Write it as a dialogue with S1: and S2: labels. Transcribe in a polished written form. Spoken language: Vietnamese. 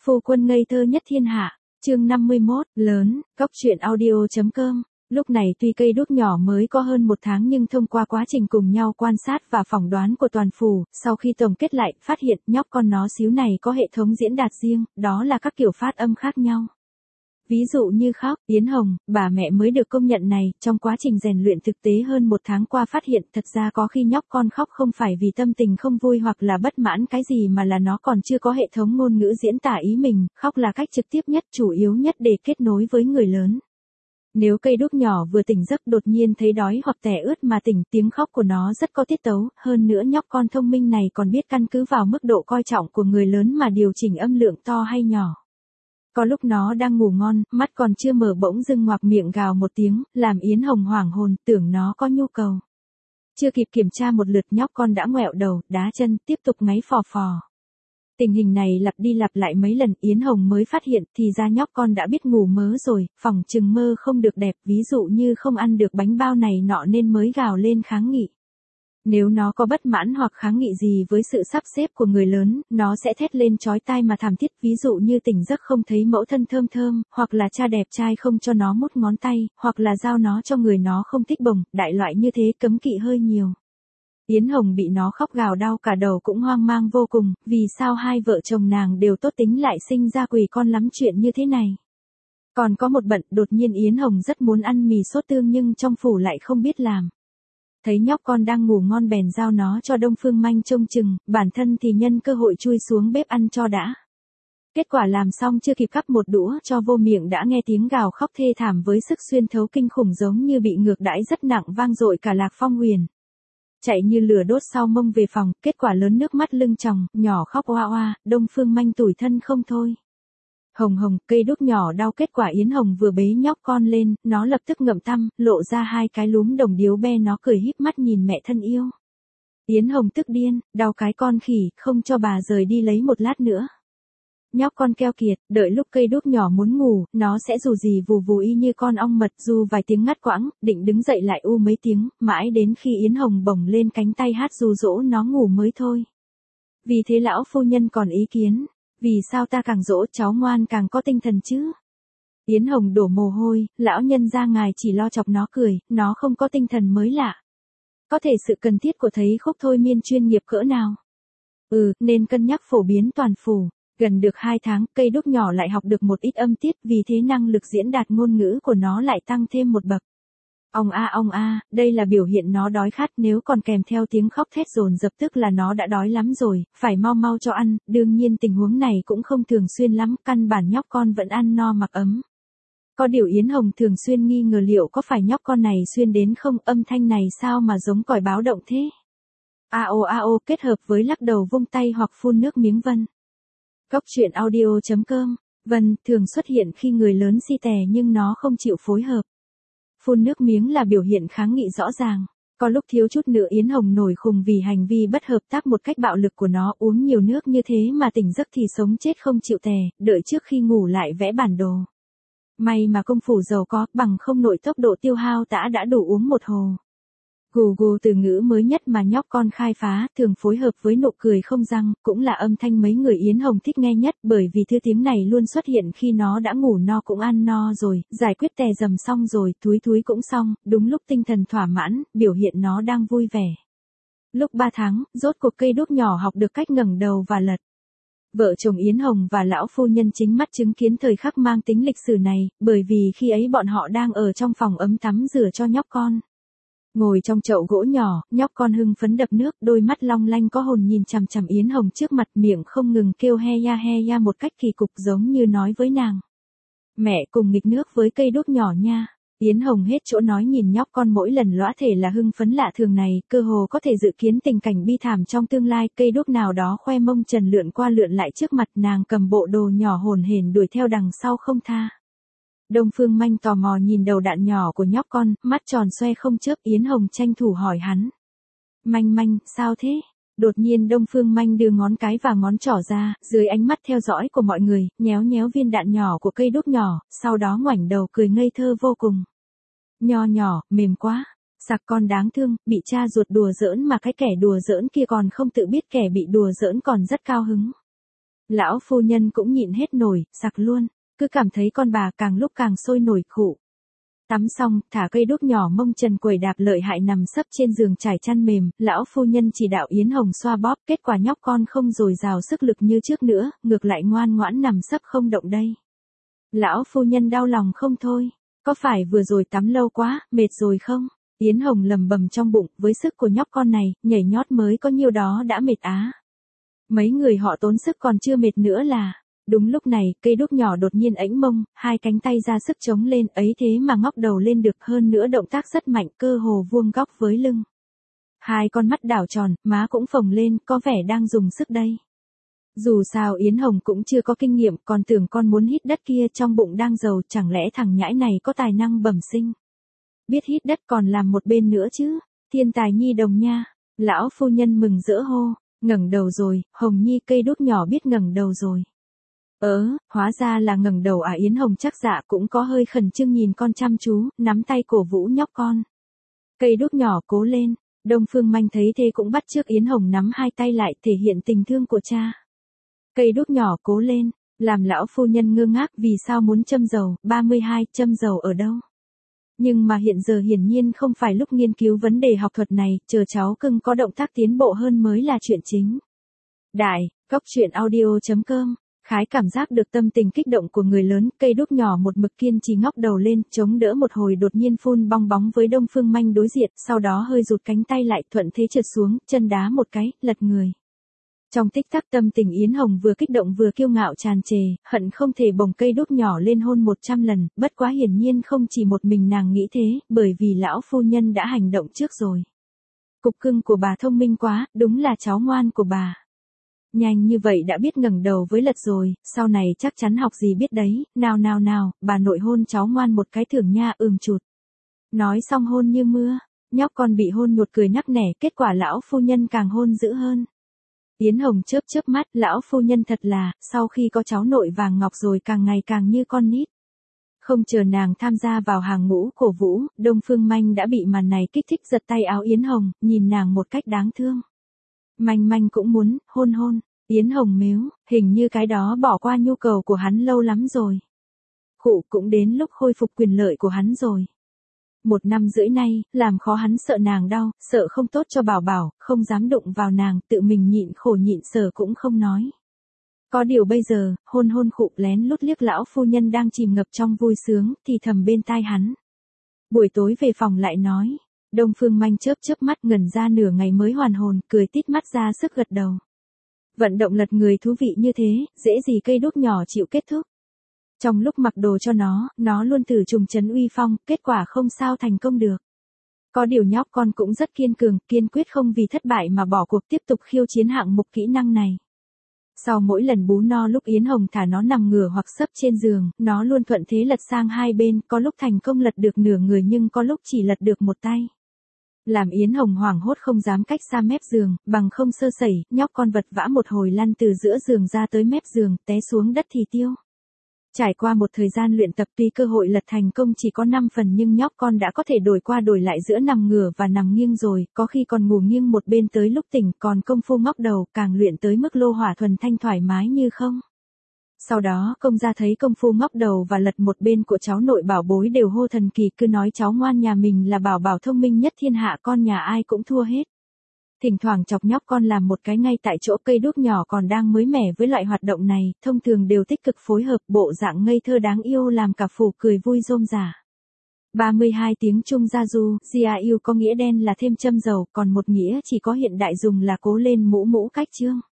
S1: Phu quân ngây thơ nhất thiên hạ, chương 51, lớn, Cóc truyện audio.com. Lúc này tuy cây đuốc nhỏ mới có hơn 1 tháng nhưng thông qua quá trình cùng nhau quan sát và phỏng đoán của toàn phủ, sau khi tổng kết lại, phát hiện nhóc con nó xíu này có hệ thống diễn đạt riêng, đó là các kiểu phát âm khác nhau. Ví dụ như khóc, Yến Hồng, bà mẹ mới được công nhận này, trong quá trình rèn luyện thực tế hơn 1 tháng qua phát hiện thật ra có khi nhóc con khóc không phải vì tâm tình không vui hoặc là bất mãn cái gì mà là nó còn chưa có hệ thống ngôn ngữ diễn tả ý mình, khóc là cách trực tiếp nhất, chủ yếu nhất để kết nối với người lớn. Nếu cây đuốc nhỏ vừa tỉnh giấc đột nhiên thấy đói hoặc tẻ ướt mà tỉnh, tiếng khóc của nó rất có tiết tấu, hơn nữa nhóc con thông minh này còn biết căn cứ vào mức độ coi trọng của người lớn mà điều chỉnh âm lượng to hay nhỏ. Có lúc nó đang ngủ ngon, mắt còn chưa mở bỗng dưng ngoạc miệng gào một tiếng, làm Yến Hồng hoảng hồn, tưởng nó có nhu cầu. Chưa kịp kiểm tra một lượt nhóc con đã ngoẹo đầu, đá chân, tiếp tục ngáy phò phò. Tình hình này lặp đi lặp lại mấy lần Yến Hồng mới phát hiện thì ra nhóc con đã biết ngủ mớ rồi, phỏng chừng mơ không được đẹp, ví dụ như không ăn được bánh bao này nọ nên mới gào lên kháng nghị. Nếu nó có bất mãn hoặc kháng nghị gì với sự sắp xếp của người lớn, nó sẽ thét lên chói tai mà thảm thiết, ví dụ như tỉnh giấc không thấy mẫu thân thơm thơm, hoặc là cha đẹp trai không cho nó mút ngón tay, hoặc là giao nó cho người nó không thích bồng, đại loại như thế cấm kỵ hơi nhiều. Yến Hồng bị nó khóc gào đau cả đầu cũng hoang mang vô cùng, vì sao hai vợ chồng nàng đều tốt tính lại sinh ra quỳ con lắm chuyện như thế này. Còn có một bận, đột nhiên Yến Hồng rất muốn ăn mì sốt tương nhưng trong phủ lại không biết làm. Thấy nhóc con đang ngủ ngon bèn giao nó cho Đông Phương Manh trông chừng, bản thân thì nhân cơ hội chui xuống bếp ăn cho đã. Kết quả làm xong chưa kịp cắp một đũa cho vô miệng đã nghe tiếng gào khóc thê thảm với sức xuyên thấu kinh khủng giống như bị ngược đãi rất nặng vang dội cả Lạc Phong Huyền. Chạy như lửa đốt sau mông về phòng, kết quả lớn nước mắt lưng tròng, nhỏ khóc oa oa, Đông Phương Manh tủi thân không thôi. Hồng Hồng, cây đuốc nhỏ đau, kết quả Yến Hồng vừa bế nhóc con lên, nó lập tức ngậm tăm, lộ ra 2 cái lúm đồng điếu be, nó cười híp mắt nhìn mẹ thân yêu. Yến Hồng tức điên, đau cái con khỉ, không cho bà rời đi lấy một lát nữa. Nhóc con keo kiệt, đợi lúc cây đuốc nhỏ muốn ngủ, nó sẽ rù rì vù vù y như con ong mật, ru vài tiếng ngắt quãng, định đứng dậy lại u mấy tiếng, mãi đến khi Yến Hồng bồng lên cánh tay hát ru dỗ nó ngủ mới thôi. Vì thế lão phu nhân còn ý kiến, vì sao ta càng dỗ cháu ngoan càng có tinh thần chứ? Yến Hồng đổ mồ hôi, lão nhân gia ngài chỉ lo chọc nó cười, nó không có tinh thần mới lạ. Có thể sự cần thiết của thấy khúc thôi miên chuyên nghiệp cỡ nào? Nên cân nhắc phổ biến toàn phủ. Gần được 2 tháng, cây đuốc nhỏ lại học được một ít âm tiết, vì thế năng lực diễn đạt ngôn ngữ của nó lại tăng thêm một bậc. Ong a, đây là biểu hiện nó đói khát, nếu còn kèm theo tiếng khóc thét dồn dập tức là nó đã đói lắm rồi, phải mau mau cho ăn, đương nhiên tình huống này cũng không thường xuyên lắm, căn bản nhóc con vẫn ăn no mặc ấm. Có điều Yến Hồng thường xuyên nghi ngờ liệu có phải nhóc con này xuyên đến không, âm thanh này sao mà giống còi báo động thế. Ao kết hợp với lắc đầu vung tay hoặc phun nước miếng vân. Cóc truyện audio.com. Vân thường xuất hiện khi người lớn si tè nhưng nó không chịu phối hợp. Phun nước miếng là biểu hiện kháng nghị rõ ràng. Có lúc thiếu chút nữa Yến Hồng nổi khùng vì hành vi bất hợp tác một cách bạo lực của nó, uống nhiều nước như thế mà tỉnh giấc thì sống chết không chịu tè, đợi trước khi ngủ lại vẽ bản đồ. May mà công phủ giàu có, bằng không nội tốc độ tiêu hao đã đủ uống một hồ. Gù gù từ ngữ mới nhất mà nhóc con khai phá, thường phối hợp với nụ cười không răng, cũng là âm thanh mấy người Yến Hồng thích nghe nhất, bởi vì thứ tiếng này luôn xuất hiện khi nó đã ngủ no cũng ăn no rồi, giải quyết tè dầm xong rồi, thúi cũng xong, đúng lúc tinh thần thỏa mãn, biểu hiện nó đang vui vẻ. Lúc 3 tháng, rốt cuộc cây đuốc nhỏ học được cách ngẩng đầu và lật. Vợ chồng Yến Hồng và lão phu nhân chính mắt chứng kiến thời khắc mang tính lịch sử này, bởi vì khi ấy bọn họ đang ở trong phòng ấm tắm rửa cho nhóc con. Ngồi trong chậu gỗ nhỏ, nhóc con hưng phấn đập nước, đôi mắt long lanh có hồn nhìn chằm chằm Yến Hồng trước mặt, miệng không ngừng kêu he ya một cách kỳ cục giống như nói với nàng. Mẹ cùng nghịch nước với cây đuốc nhỏ nha. Yến Hồng hết chỗ nói nhìn nhóc con mỗi lần lõa thể là hưng phấn lạ thường này, cơ hồ có thể dự kiến tình cảnh bi thảm trong tương lai, cây đuốc nào đó khoe mông trần lượn qua lượn lại trước mặt nàng, cầm bộ đồ nhỏ hồn hển đuổi theo đằng sau không tha. Đông Phương Manh tò mò nhìn đầu đạn nhỏ của nhóc con, mắt tròn xoe không chớp, Yến Hồng tranh thủ hỏi hắn. Manh, sao thế? Đột nhiên Đông Phương Manh đưa ngón cái và ngón trỏ ra, dưới ánh mắt theo dõi của mọi người, nhéo viên đạn nhỏ của cây đuốc nhỏ, sau đó ngoảnh đầu cười ngây thơ vô cùng. Nho nhỏ, mềm quá, sặc con đáng thương, bị cha ruột đùa giỡn mà cái kẻ đùa giỡn kia còn không tự biết kẻ bị đùa giỡn còn rất cao hứng. Lão phu nhân cũng nhịn hết nổi, sặc luôn, cứ cảm thấy con bà càng lúc càng sôi nổi khụ. Tắm xong, thả cây đuốc nhỏ mông trần quẩy đạp lợi hại nằm sấp trên giường trải chăn mềm, lão phu nhân chỉ đạo Yến Hồng xoa bóp, kết quả nhóc con không dồi dào sức lực như trước nữa, ngược lại ngoan ngoãn nằm sấp không động đây. Lão phu nhân đau lòng không thôi, có phải vừa rồi tắm lâu quá, mệt rồi không? Yến Hồng lầm bầm trong bụng, với sức của nhóc con này, nhảy nhót mới có nhiêu đó đã mệt á. Mấy người họ tốn sức còn chưa mệt nữa là. Đúng lúc này, cây đuốc nhỏ đột nhiên ẫnh mông, hai cánh tay ra sức chống lên, ấy thế mà ngóc đầu lên được, hơn nữa động tác rất mạnh, cơ hồ vuông góc với lưng. Hai con mắt đảo tròn, má cũng phồng lên, có vẻ đang dùng sức đây. Dù sao Yến Hồng cũng chưa có kinh nghiệm, còn tưởng con muốn hít đất kia trong bụng đang giàu, chẳng lẽ thằng nhãi này có tài năng bẩm sinh. Biết hít đất còn làm một bên nữa chứ, thiên tài nhi đồng nha. Lão phu nhân mừng rỡ hô, ngẩng đầu rồi, Hồng Nhi cây đuốc nhỏ biết ngẩng đầu rồi. Hóa ra là ngẩng đầu à. Yến Hồng chắc dạ cũng có hơi khẩn trương nhìn con chăm chú, nắm tay cổ vũ nhóc con. Cây đuốc nhỏ cố lên, Đông Phương Manh thấy thế cũng bắt chước Yến Hồng nắm hai tay lại thể hiện tình thương của cha. Cây đuốc nhỏ cố lên, làm lão phu nhân ngơ ngác vì sao muốn châm dầu, 32, châm dầu ở đâu? Nhưng mà hiện giờ hiển nhiên không phải lúc nghiên cứu vấn đề học thuật này, chờ cháu cưng có động tác tiến bộ hơn mới là chuyện chính. Đại, Cóc Truyện Audio.com. Khái cảm giác được tâm tình kích động của người lớn, cây đuốc nhỏ một mực kiên trì ngóc đầu lên, chống đỡ một hồi đột nhiên phun bong bóng với Đông Phương Manh đối diện, sau đó hơi rụt cánh tay lại, thuận thế trượt xuống, chân đá một cái, lật người. Trong tích tắc tâm tình Yến Hồng vừa kích động vừa kiêu ngạo tràn trề, hận không thể bồng cây đuốc nhỏ lên hôn 100 lần, bất quá hiển nhiên không chỉ một mình nàng nghĩ thế, bởi vì lão phu nhân đã hành động trước rồi. Cục cưng của bà thông minh quá, đúng là cháu ngoan của bà. Nhanh như vậy đã biết ngẩng đầu với lật rồi, sau này chắc chắn học gì biết đấy, nào, bà nội hôn cháu ngoan một cái thưởng nha, chụt. Nói xong hôn như mưa, nhóc con bị hôn nhột cười nắc nẻ, kết quả lão phu nhân càng hôn dữ hơn. Yến Hồng chớp chớp mắt, lão phu nhân thật là, sau khi có cháu nội vàng ngọc rồi càng ngày càng như con nít. Không chờ nàng tham gia vào hàng ngũ cổ vũ, Đông Phương Manh đã bị màn này kích thích giật tay áo Yến Hồng, nhìn nàng một cách đáng thương. Manh cũng muốn, hôn. Yến Hồng mếu, hình như cái đó bỏ qua nhu cầu của hắn lâu lắm rồi. Khụ cũng đến lúc khôi phục quyền lợi của hắn rồi. 1 năm rưỡi nay, làm khó hắn sợ nàng đau, sợ không tốt cho Bảo Bảo, không dám đụng vào nàng, tự mình nhịn khổ nhịn sở cũng không nói. Có điều bây giờ, hôn khụ lén lút liếc lão phu nhân đang chìm ngập trong vui sướng, thì thầm bên tai hắn. Buổi tối về phòng lại nói. Đông Phương Manh chớp mắt ngẩn ra nửa ngày mới hoàn hồn, cười tít mắt ra sức gật đầu. Vận động lật người thú vị như thế, dễ gì cây đuốc nhỏ chịu kết thúc. Trong lúc mặc đồ cho nó luôn thử trùng trấn uy phong, kết quả không sao thành công được. Có điều nhóc con cũng rất kiên cường, kiên quyết không vì thất bại mà bỏ cuộc tiếp tục khiêu chiến hạng mục kỹ năng này. Sau mỗi lần bú no lúc Yến Hồng thả nó nằm ngửa hoặc sấp trên giường, nó luôn thuận thế lật sang hai bên, có lúc thành công lật được nửa người nhưng có lúc chỉ lật được một tay. Làm Yến Hồng hoảng hốt không dám cách xa mép giường, bằng không sơ sẩy, nhóc con vật vã một hồi lăn từ giữa giường ra tới mép giường, té xuống đất thì tiêu. Trải qua một thời gian luyện tập tuy cơ hội lật thành công chỉ có 5 phần nhưng nhóc con đã có thể đổi qua đổi lại giữa nằm ngửa và nằm nghiêng rồi, có khi còn ngủ nghiêng một bên tới lúc tỉnh, còn công phu ngóc đầu càng luyện tới mức lô hỏa thuần thanh thoải mái như không. Sau đó công gia thấy công phu ngóc đầu và lật một bên của cháu nội Bảo bối đều hô thần kỳ, cứ nói cháu ngoan nhà mình là Bảo Bảo thông minh nhất thiên hạ, con nhà ai cũng thua hết. Thỉnh thoảng chọc nhóc con làm một cái ngay tại chỗ, cây đuốc nhỏ còn đang mới mẻ với loại hoạt động này, thông thường đều tích cực phối hợp, bộ dạng ngây thơ đáng yêu làm cả phủ cười vui rôm rả. 32 tiếng Trung gia du, Jiu có nghĩa đen là thêm châm dầu, còn một nghĩa chỉ có hiện đại dùng là cố lên mũ cách chương.